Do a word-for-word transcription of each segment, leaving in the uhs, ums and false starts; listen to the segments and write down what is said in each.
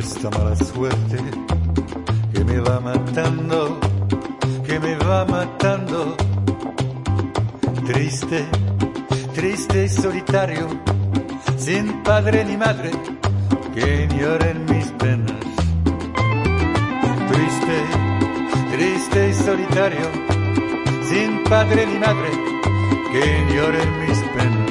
esta mala suerte que me va matando, que me va matando. Triste, triste y solitario, sin padre ni madre que lloren mis penas. Triste, triste y solitario, sin padre ni madre que lloren mis penas.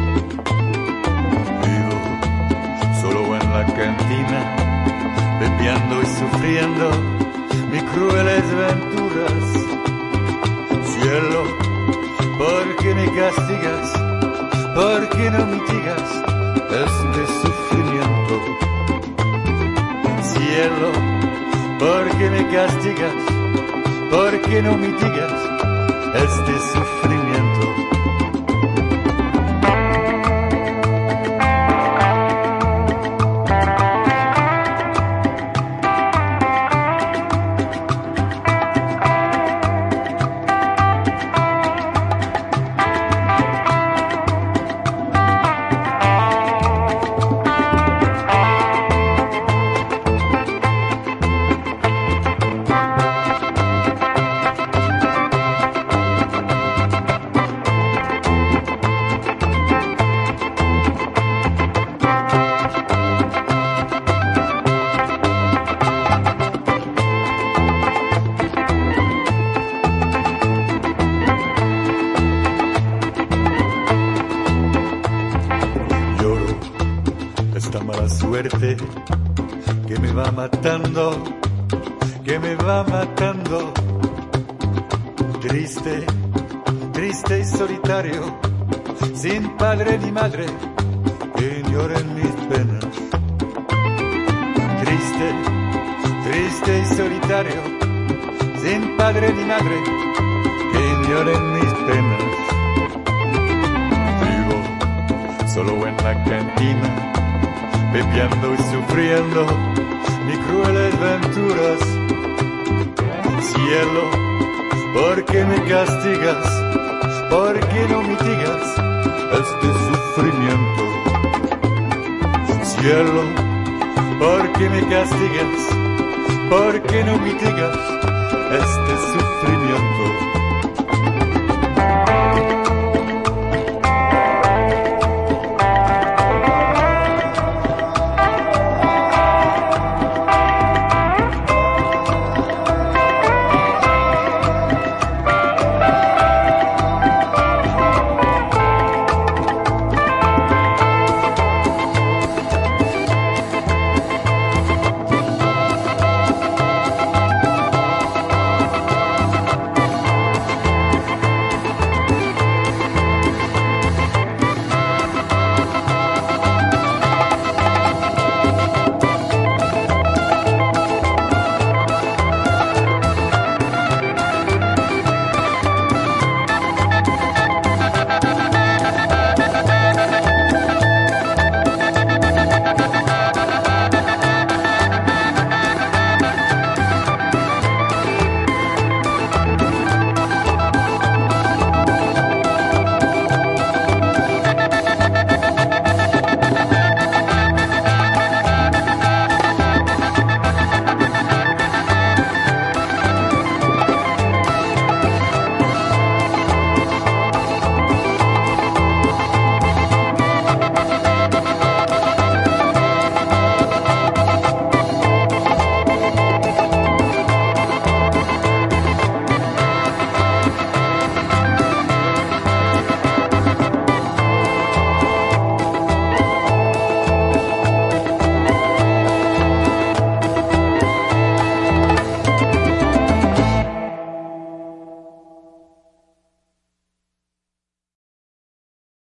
Vivo solo en la cantina, bebiendo y sufriendo mis crueles venturas. Cielo, ¿por qué me castigas? ¿Por qué no mitigas este sufrimiento? Cielo, ¿por qué me castigas? ¿Por qué no mitigas este sufrimiento? Esta mala suerte que me va matando, que me va matando. Triste, triste y solitario, sin padre ni madre que lloren mis penas. Triste, triste y solitario, sin padre ni madre que lloren mis penas. Vivo solo en la cantina, bebiendo y sufriendo mis crueles venturas. Cielo, ¿por qué me castigas? ¿Por qué no mitigas este sufrimiento? Cielo, ¿por qué me castigas? ¿Por qué no mitigas este sufrimiento?